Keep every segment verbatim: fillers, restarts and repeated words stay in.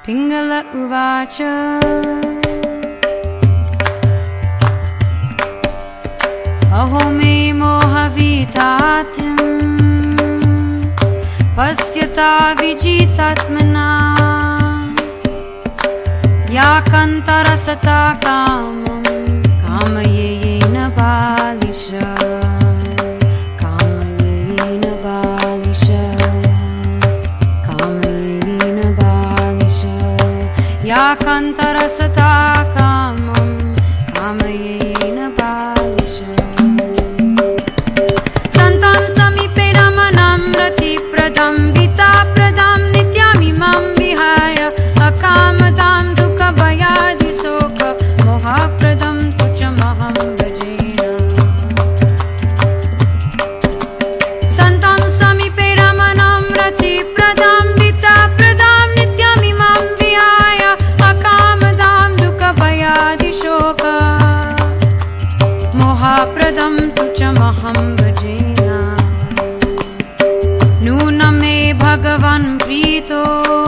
पिङ्गल उवाच अहो मे मोहवितात्यं पश्यता विजितात्मना या कान्तरसता कामं कामयेन बालिश कामयेन बालिश कामयेन बालिश या कान्तरसता कामं कामयेन बालिश सन्तं समीपे रमणं रतिप्रदं विताप्रदं नित्यमिमं विहाय अकामदां दुःखभयादिशोक मोहप्रदं तुच्छमहं भजेन सन्तं समीपे रमणं रतिप्रदं विताप्रदं नित्यमिमं विहाय अकामदां दुःखभयादिशोक मोहप्रदं तुच्छमहं भजेन नूनं मे भगवन् प्रीतो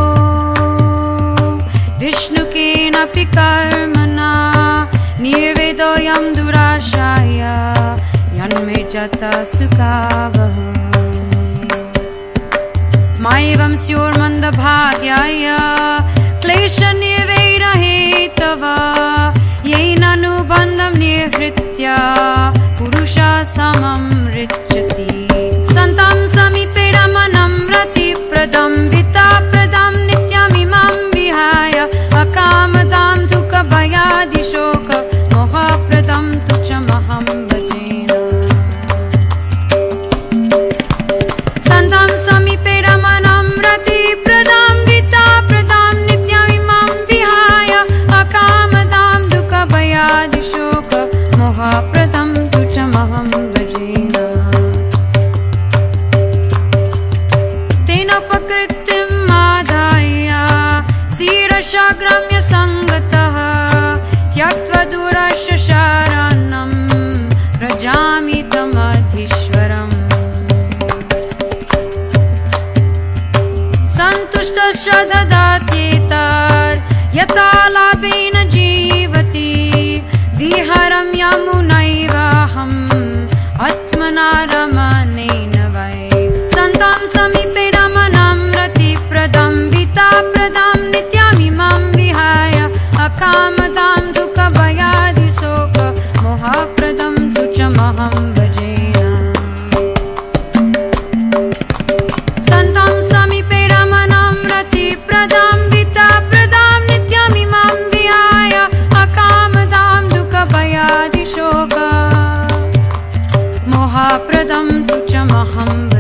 विष्णुकेनापि कर्मणा निर्वेदोऽयं दुराशाय यन्मे जता सुखावः मायेवं स्योर्मन्दभाग्याय क्लेशनिर्वैरहेतव येनानुबन्धं निहृत्य पुरुषः समं रिच्यति सन्तं समीपे रमणं रतिप्रदं विताप्रदं नित्यमिमं विहाय अकामदां दुःखभयादिशोक मोहप्रदं तुच्छमहं भजेन सन्तं समीपे रमणं रतिप्रदं विताप्रदं नित्यमिमं विहाय अकामदां दुःखभयादिशोक मोहप्रदं तुच्छमहं भजेन तेनोपकृतिम् आदाय शिरसाग्राम्य सङ्गतः त्यक्त्वा दूरशशारान्नं व्रजामि तमधीश्वरम् सन्तुष्टश्च ददात्येतर् यथा लाभेन जीवति विहरं यमुनैवाहम् आत्मना रमणेन वै सन्तं समीपे रमणं रतिप्रदं विताप्रदं नित्यमिमं विहाय अकामदां दुःखभयादिशोक मोहप्रदं तुच्छमहं भजेन सन्तं समीपे रमणं रतिप्रदं विताप्रदं नित्यमिमं विहाय अकामदां दुःखभयादिशोक मोहप्रदं तुच्छमहं